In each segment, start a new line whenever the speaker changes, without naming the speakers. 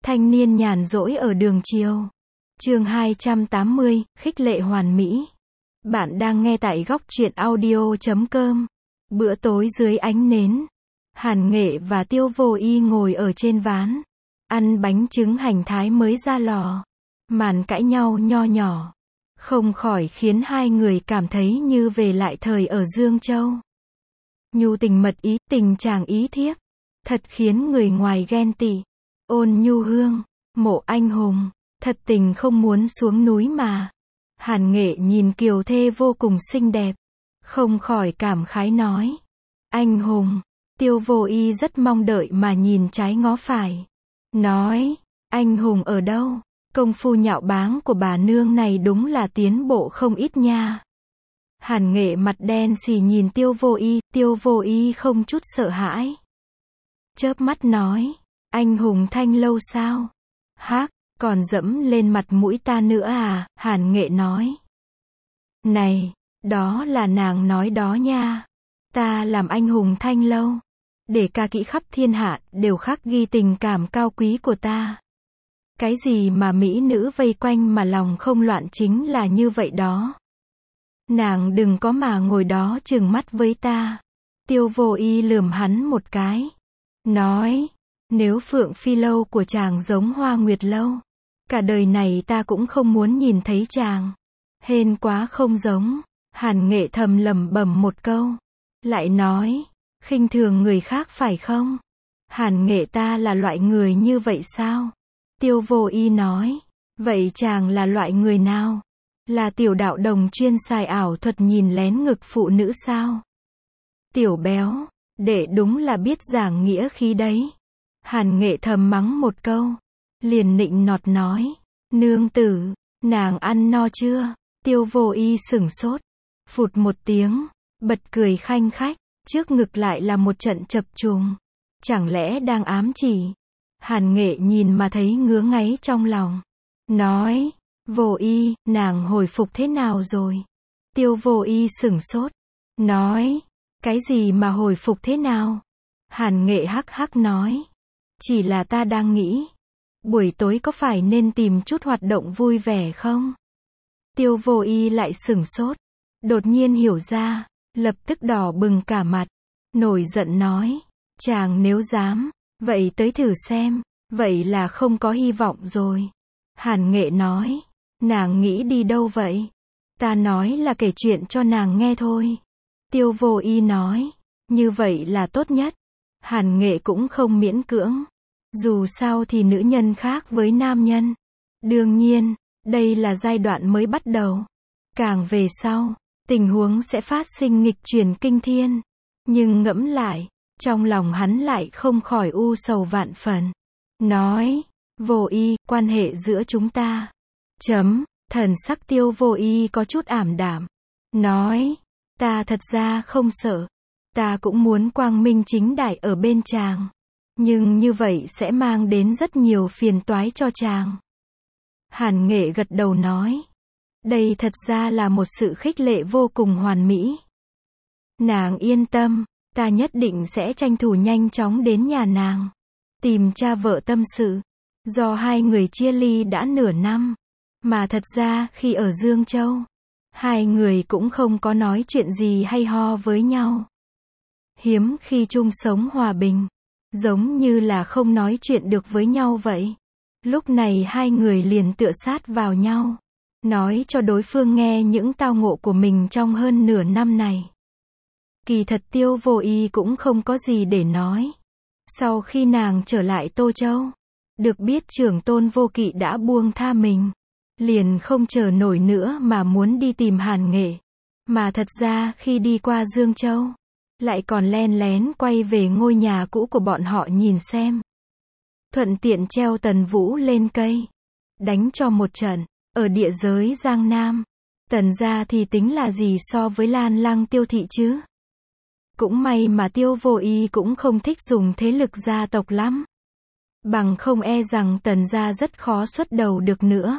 Thanh niên nhàn rỗi ở đường chiều. Chương 280, khích lệ hoàn mỹ. Bạn đang nghe tại góc truyện audio.com. Bữa tối dưới ánh nến. Hàn Nghệ và Tiêu Vô Y ngồi ở trên ván, ăn bánh trứng hành thái mới ra lò. Màn cãi nhau nho nhỏ, không khỏi khiến hai người cảm thấy như về lại thời ở Dương Châu. Nhu tình mật ý, tình chàng ý thiếp, thật khiến người ngoài ghen tị. Ôn nhu hương, mộ anh hùng, thật tình không muốn xuống núi mà. Hàn Nghệ nhìn kiều thê vô cùng xinh đẹp, không khỏi cảm khái nói. Anh hùng. Tiêu Vô Y rất mong đợi mà nhìn trái ngó phải. Nói, anh hùng ở đâu? Công phu nhạo báng của bà nương này đúng là tiến bộ không ít nha. Hàn Nghệ mặt đen xì nhìn Tiêu Vô Y không chút sợ hãi. Chớp mắt nói, anh hùng Thanh Lâu sao? Hác, còn dẫm lên mặt mũi ta nữa à? Hàn Nghệ nói. Này, đó là nàng nói đó nha. Ta làm anh hùng Thanh Lâu, để ca kỹ khắp thiên hạ đều khắc ghi tình cảm cao quý của ta. Cái gì mà mỹ nữ vây quanh mà lòng không loạn chính là như vậy đó. Nàng đừng có mà ngồi đó trừng mắt với ta. Tiêu Vô Y lườm hắn một cái. Nói, nếu Phượng Phi Lâu của chàng giống Hoa Nguyệt Lâu, cả đời này ta cũng không muốn nhìn thấy chàng. Hên quá không giống. Hàn Nghệ thầm lẩm bẩm một câu. Lại nói, khinh thường người khác phải không? Hàn Nghệ ta là loại người như vậy sao? Tiêu Vô Y nói, vậy chàng là loại người nào? Là tiểu đạo đồng chuyên xài ảo thuật nhìn lén ngực phụ nữ sao? Tiểu béo, đệ đúng là biết giảng nghĩa khí đấy. Hàn Nghệ thầm mắng một câu, liền nịnh nọt nói, nương tử, nàng ăn no chưa? Tiêu Vô Y sửng sốt, phụt một tiếng, bật cười khanh khách, trước ngực lại là một trận chập trùng. Chẳng lẽ đang ám chỉ? Hàn Nghệ nhìn mà thấy ngứa ngáy trong lòng. Nói, Vô Y, nàng hồi phục thế nào rồi? Tiêu Vô Y sửng sốt. Nói, cái gì mà hồi phục thế nào? Hàn Nghệ hắc hắc nói. Chỉ là ta đang nghĩ, buổi tối có phải nên tìm chút hoạt động vui vẻ không? Tiêu Vô Y lại sửng sốt. Đột nhiên hiểu ra, lập tức đỏ bừng cả mặt. Nổi giận nói, chàng nếu dám, vậy tới thử xem, vậy là không có hy vọng rồi. Hàn Nghệ nói, nàng nghĩ đi đâu vậy? Ta nói là kể chuyện cho nàng nghe thôi. Tiêu Vô Y nói, như vậy là tốt nhất. Hàn Nghệ cũng không miễn cưỡng. Dù sao thì nữ nhân khác với nam nhân. Đương nhiên, đây là giai đoạn mới bắt đầu. Càng về sau, tình huống sẽ phát sinh nghịch chuyển kinh thiên. Nhưng ngẫm lại, trong lòng hắn lại không khỏi u sầu vạn phần. Nói, Vô Y, quan hệ giữa chúng ta. Thần sắc Tiêu Vô Y có chút ảm đạm. Nói, ta thật ra không sợ. Ta cũng muốn quang minh chính đại ở bên chàng. Nhưng như vậy sẽ mang đến rất nhiều phiền toái cho chàng. Hàn Nghệ gật đầu nói. Đây thật ra là một sự khích lệ vô cùng hoàn mỹ. Nàng yên tâm, ta nhất định sẽ tranh thủ nhanh chóng đến nhà nàng, tìm cha vợ tâm sự. Do hai người chia ly đã nửa năm, mà thật ra khi ở Dương Châu, hai người cũng không có nói chuyện gì hay ho với nhau. Hiếm khi chung sống hòa bình, giống như là không nói chuyện được với nhau vậy. Lúc này hai người liền tựa sát vào nhau, nói cho đối phương nghe những tao ngộ của mình trong hơn nửa năm này. Kỳ thật Tiêu Vô Y cũng không có gì để nói. Sau khi nàng trở lại Tô Châu, được biết trưởng tôn Vô Kỵ đã buông tha mình, liền không chờ nổi nữa mà muốn đi tìm Hàn Nghệ. Mà thật ra khi đi qua Dương Châu, lại còn len lén quay về ngôi nhà cũ của bọn họ nhìn xem. Thuận tiện treo Tần Vũ lên cây, đánh cho một trận. Ở địa giới Giang Nam, Tần gia thì tính là gì so với Lan Lăng Tiêu thị chứ? Cũng may mà Tiêu Vô Y cũng không thích dùng thế lực gia tộc lắm. Bằng không e rằng Tần gia rất khó xuất đầu được nữa.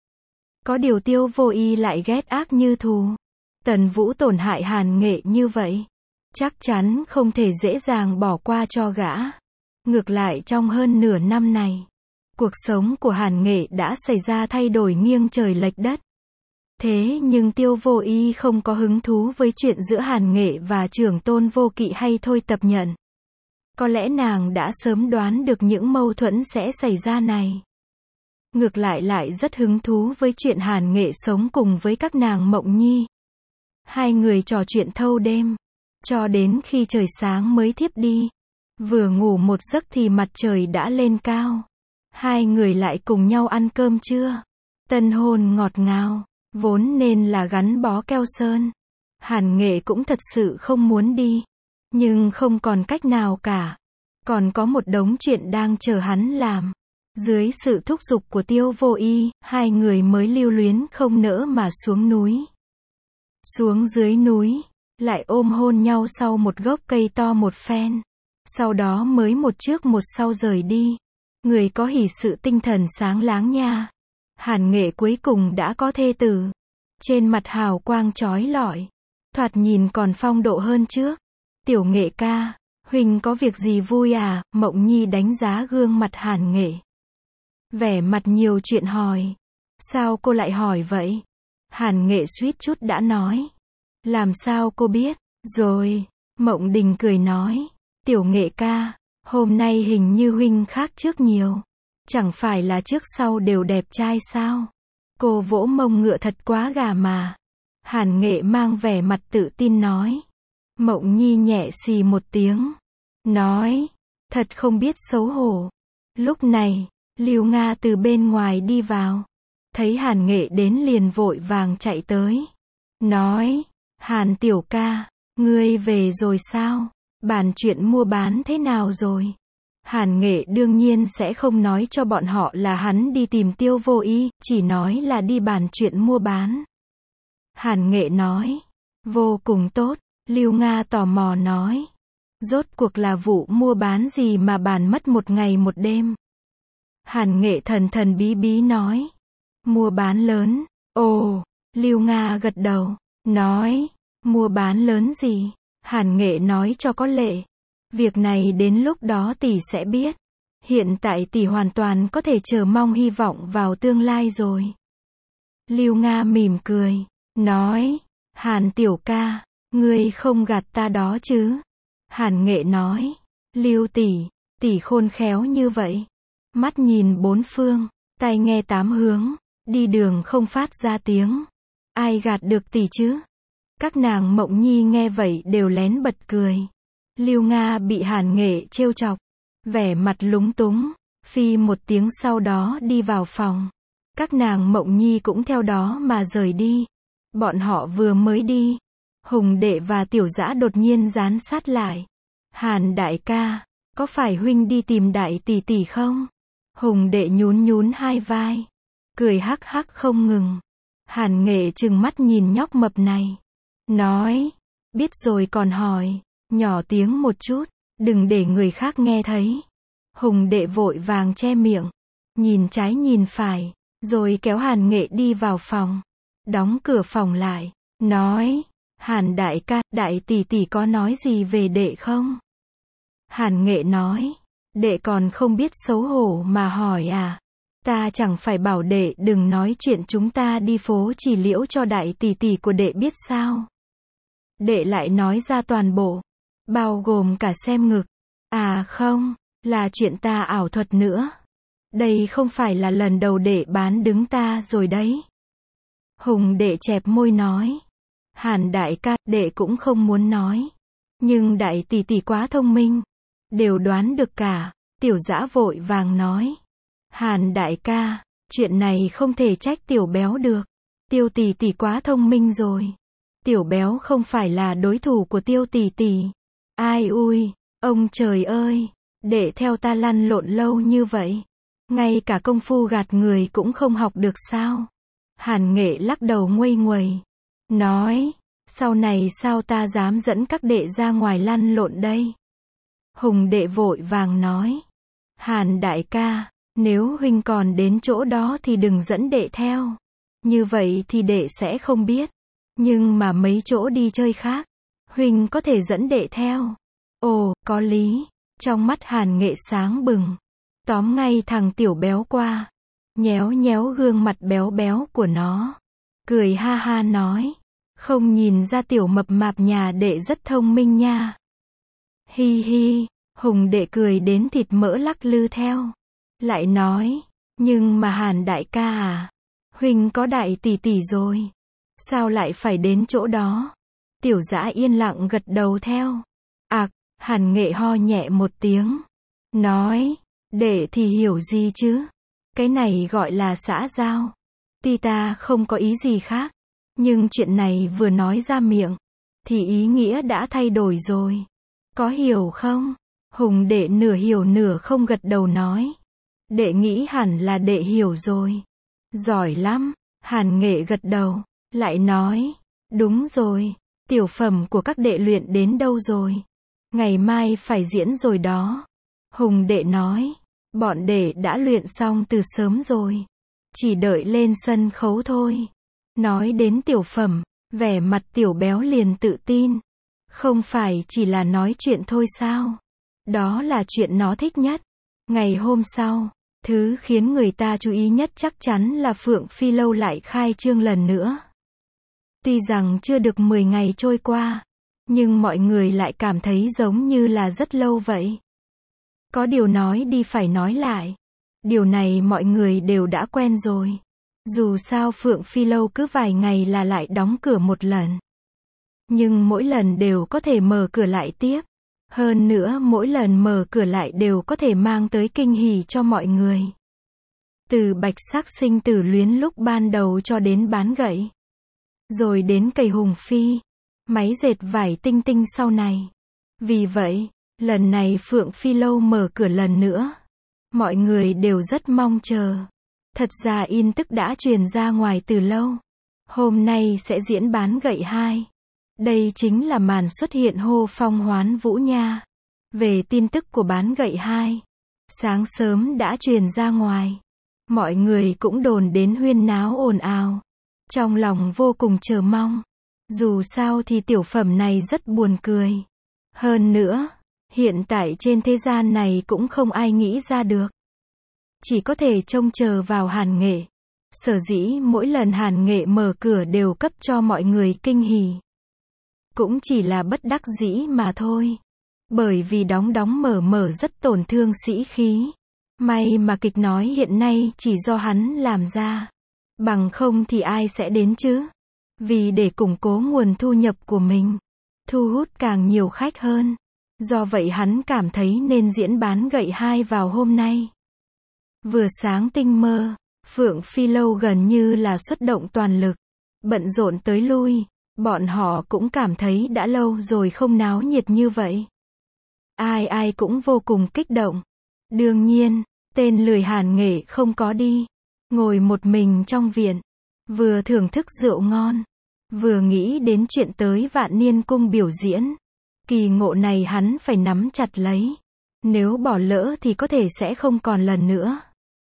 Có điều Tiêu Vô Y lại ghét ác như thù. Tần Vũ tổn hại Hàn Nghệ như vậy, chắc chắn không thể dễ dàng bỏ qua cho gã. Ngược lại trong hơn nửa năm này, Cuộc sống của Hàn Nghệ đã xảy ra thay đổi nghiêng trời lệch đất. Thế nhưng Tiêu Vô Y không có hứng thú với chuyện giữa Hàn Nghệ và Trưởng Tôn Vô Kỵ hay thôi tập nhận. Có lẽ nàng đã sớm đoán được những mâu thuẫn sẽ xảy ra này. Ngược lại rất hứng thú với chuyện Hàn Nghệ sống cùng với các nàng Mộng Nhi. Hai người trò chuyện thâu đêm, cho đến khi trời sáng mới thiếp đi. Vừa ngủ một giấc thì mặt trời đã lên cao. Hai người lại cùng nhau ăn cơm trưa. Tân hôn ngọt ngào, vốn nên là gắn bó keo sơn. Hàn Nghệ cũng thật sự không muốn đi, nhưng không còn cách nào cả. Còn có một đống chuyện đang chờ hắn làm. Dưới sự thúc giục của Tiêu Vô Y, hai người mới lưu luyến không nỡ mà xuống núi. Xuống dưới núi, lại ôm hôn nhau sau một gốc cây to một phen. Sau đó mới một trước một sau rời đi. Người có hỷ sự tinh thần sáng láng nha. Hàn Nghệ cuối cùng đã có thê tử. Trên mặt hào quang chói lọi. Thoạt nhìn còn phong độ hơn trước. Tiểu Nghệ ca, huynh có việc gì vui à? Mộng Nhi đánh giá gương mặt Hàn Nghệ. Vẻ mặt nhiều chuyện hỏi. Sao cô lại hỏi vậy? Hàn Nghệ suýt chút đã nói. Làm sao cô biết? Rồi, Mộng Đình cười nói. Tiểu Nghệ ca, hôm nay hình như huynh khác trước nhiều. Chẳng phải là trước sau đều đẹp trai sao? Cô vỗ mông ngựa thật quá gà mà. Hàn Nghệ mang vẻ mặt tự tin nói. Mộng Nhi nhẹ xì một tiếng. Nói, thật không biết xấu hổ. Lúc này, Lưu Nga từ bên ngoài đi vào. Thấy Hàn Nghệ đến liền vội vàng chạy tới. Nói, Hàn tiểu ca, ngươi về rồi sao? Bàn chuyện mua bán thế nào rồi? Hàn Nghệ đương nhiên sẽ không nói cho bọn họ là hắn đi tìm Tiêu Vô Y, chỉ nói là đi bàn chuyện mua bán. Hàn Nghệ nói, vô cùng tốt. Lưu Nga tò mò nói, rốt cuộc là vụ mua bán gì mà bàn mất một ngày một đêm? Hàn Nghệ thần thần bí bí nói, mua bán lớn. Ồ, Lưu Nga gật đầu, nói, mua bán lớn gì? Hàn Nghệ nói cho có lệ. Việc này đến lúc đó tỷ sẽ biết. Hiện tại tỷ hoàn toàn có thể chờ mong hy vọng vào tương lai rồi. Lưu Nga mỉm cười, nói, Hàn tiểu ca, ngươi không gạt ta đó chứ? Hàn Nghệ nói, Lưu tỷ khôn khéo như vậy. Mắt nhìn bốn phương, tai nghe tám hướng, đi đường không phát ra tiếng. Ai gạt được tỷ chứ? Các nàng Mộng Nhi nghe vậy đều lén bật cười. Lưu Nga bị Hàn Nghệ trêu chọc, vẻ mặt lúng túng, phi một tiếng sau đó đi vào phòng. Các nàng Mộng Nhi cũng theo đó mà rời đi. Bọn họ vừa mới đi, Hùng đệ và Tiểu Dã đột nhiên dán sát lại. Hàn đại ca, có phải huynh đi tìm đại tỷ tỷ không? Hùng đệ nhún nhún hai vai, cười hắc hắc không ngừng. Hàn Nghệ trừng mắt nhìn nhóc mập này, nói, biết rồi còn hỏi, nhỏ tiếng một chút, đừng để người khác nghe thấy. Hùng đệ vội vàng che miệng, nhìn trái nhìn phải, rồi kéo Hàn Nghệ đi vào phòng, đóng cửa phòng lại, nói, Hàn đại ca, đại tỷ tỷ có nói gì về đệ không? Hàn Nghệ nói, đệ còn không biết xấu hổ mà hỏi à? Ta chẳng phải bảo đệ đừng nói chuyện chúng ta đi phố Chỉ Liễu cho đại tỷ tỷ của đệ biết sao? Đệ lại nói ra toàn bộ, bao gồm cả xem ngực. À không, là chuyện ta ảo thuật nữa. Đây không phải là lần đầu đệ bán đứng ta rồi đấy. Hùng đệ chẹp môi nói, Hàn đại ca, đệ cũng không muốn nói. Nhưng đại tỷ tỷ quá thông minh, đều đoán được cả. Tiểu Dã vội vàng nói, Hàn đại ca, chuyện này không thể trách tiểu béo được. Tiêu tỷ tỷ quá thông minh rồi. Tiểu béo không phải là đối thủ của tiêu tỷ tỷ. Ai ui, ông trời ơi, đệ theo ta lăn lộn lâu như vậy, ngay cả công phu gạt người cũng không học được sao? Hàn Nghệ lắc đầu nguây nguầy, nói, sau này sao ta dám dẫn các đệ ra ngoài lăn lộn đây? Hùng đệ vội vàng nói, Hàn đại ca, nếu huynh còn đến chỗ đó thì đừng dẫn đệ theo. Như vậy thì đệ sẽ không biết. Nhưng mà mấy chỗ đi chơi khác, huynh có thể dẫn đệ theo. Ồ, có lý. Trong mắt Hàn Nghệ sáng bừng. tóm ngay thằng tiểu béo qua, nhéo nhéo gương mặt béo béo của nó, cười ha ha nói, không nhìn ra tiểu mập mạp nhà đệ rất thông minh nha. Hi hi, Hùng đệ cười đến thịt mỡ lắc lư theo, lại nói, nhưng mà Hàn đại ca à, huynh có đại tỷ tỷ rồi, sao lại phải đến chỗ đó? Tiểu Dã yên lặng gật đầu theo. Hàn Nghệ ho nhẹ một tiếng, nói, đệ thì hiểu gì chứ? Cái này gọi là xã giao. Tuy ta không có ý gì khác, nhưng chuyện này vừa nói ra miệng, thì ý nghĩa đã thay đổi rồi. Có hiểu không? Hùng đệ nửa hiểu nửa không gật đầu nói. Đệ nghĩ hẳn là đệ hiểu rồi. Giỏi lắm. Hàn Nghệ gật đầu, lại nói, đúng rồi, tiểu phẩm của các đệ luyện đến đâu rồi? Ngày mai phải diễn rồi đó. Hùng đệ nói, bọn đệ đã luyện xong từ sớm rồi, chỉ đợi lên sân khấu thôi. Nói đến tiểu phẩm, vẻ mặt tiểu béo liền tự tin. Không phải chỉ là nói chuyện thôi sao? Đó là chuyện nó thích nhất. Ngày hôm sau, thứ khiến người ta chú ý nhất chắc chắn là Phượng Phi Lâu lại khai trương lần nữa. Tuy rằng chưa được 10 ngày trôi qua, nhưng mọi người lại cảm thấy giống như là rất lâu vậy. Có điều nói đi phải nói lại. Điều này mọi người đều đã quen rồi. Dù sao Phượng Phi Lâu cứ vài ngày là lại đóng cửa một lần. Nhưng mỗi lần đều có thể mở cửa lại tiếp. Hơn nữa mỗi lần mở cửa lại đều có thể mang tới kinh hỉ cho mọi người. Từ Bạch Sắc sinh tử luyến lúc ban đầu cho đến bán gậy. Rồi đến cầy Hùng Phi. Máy dệt vải tinh tinh sau này. Vì vậy, lần này Phượng Phi Lâu mở cửa lần nữa. Mọi người đều rất mong chờ. Thật ra in tức đã truyền ra ngoài từ lâu. Hôm nay sẽ diễn bán gậy 2. Đây chính là màn xuất hiện hô phong hoán vũ nha. Về tin tức của bán gậy 2. Sáng sớm đã truyền ra ngoài. Mọi người cũng đồn đến huyên náo ồn ào. Trong lòng vô cùng chờ mong. Dù sao thì tiểu phẩm này rất buồn cười. Hơn nữa, hiện tại trên thế gian này cũng không ai nghĩ ra được. Chỉ có thể trông chờ vào Hàn Nghệ. Sở dĩ mỗi lần Hàn Nghệ mở cửa đều cấp cho mọi người kinh hỉ. Cũng chỉ là bất đắc dĩ mà thôi. Bởi vì đóng mở rất tổn thương sĩ khí. May mà kịch nói hiện nay chỉ do hắn làm ra. Bằng không thì ai sẽ đến chứ? Vì để củng cố nguồn thu nhập của mình, thu hút càng nhiều khách hơn. Do vậy hắn cảm thấy nên diễn bán gậy 2 vào hôm nay. Vừa sáng tinh mơ, Phượng Phi Lâu gần như là xuất động toàn lực, bận rộn tới lui. Bọn họ cũng cảm thấy đã lâu rồi không náo nhiệt như vậy. Ai ai cũng vô cùng kích động. Đương nhiên, tên lười Hàn Nghệ không có đi. Ngồi một mình trong viện, vừa thưởng thức rượu ngon, vừa nghĩ đến chuyện tới Vạn Niên Cung biểu diễn. Kỳ ngộ này hắn phải nắm chặt lấy. Nếu bỏ lỡ thì có thể sẽ không còn lần nữa.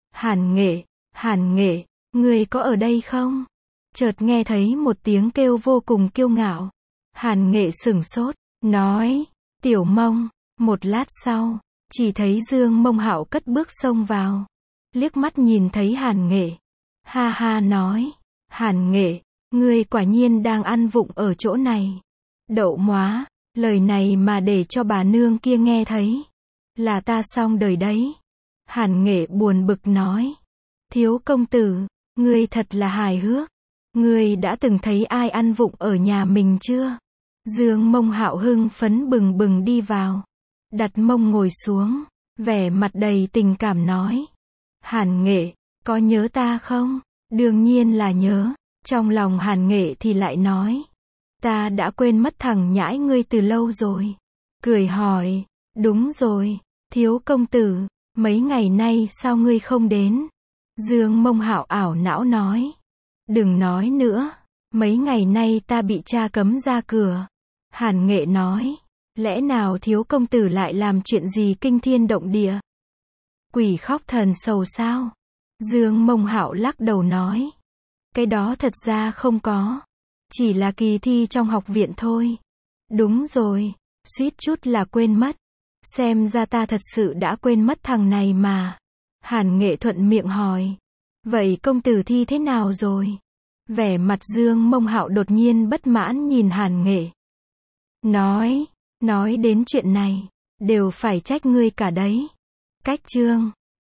Hàn Nghệ, ngươi có ở đây không? Chợt nghe thấy một tiếng kêu vô cùng kiêu ngạo. Hàn Nghệ sửng sốt, nói, Tiểu Mông. Một lát sau, chỉ thấy Dương Mông Hạo cất bước xông vào. Liếc mắt nhìn thấy Hàn Nghệ. Ha ha nói, Hàn Nghệ, ngươi quả nhiên đang ăn vụng ở chỗ này. Đậu móa, lời này mà để cho bà nương kia nghe thấy. Là ta xong đời đấy. Hàn Nghệ buồn bực nói. Thiếu công tử, ngươi thật là hài hước. Ngươi đã từng thấy ai ăn vụng ở nhà mình chưa? Dương Mông Hạo hưng phấn bừng bừng đi vào. Đặt mông ngồi xuống, vẻ mặt đầy tình cảm nói. Hàn Nghệ, có nhớ ta không? Đương nhiên là nhớ. Trong lòng Hàn Nghệ thì lại nói. Ta đã quên mất thằng nhãi ngươi từ lâu rồi. Cười hỏi, đúng rồi, thiếu công tử, mấy ngày nay sao ngươi không đến? Dương Mông Hạo ảo não nói. Đừng nói nữa, mấy ngày nay ta bị cha cấm ra cửa. Hàn Nghệ nói, lẽ nào thiếu công tử lại làm chuyện gì kinh thiên động địa? Quỷ khóc thần sầu sao? Dương Mông Hạo lắc đầu nói. Cái đó thật ra không có. Chỉ là kỳ thi trong học viện thôi. Đúng rồi, suýt chút là quên mất. Xem ra ta thật sự đã quên mất thằng này mà. Hàn Nghệ thuận miệng hỏi. Vậy công tử thi thế nào rồi? Vẻ mặt Dương Mông Hạo đột nhiên bất mãn nhìn Hàn Nghệ. Nói đến chuyện này, đều phải trách ngươi cả đấy. Cách Trương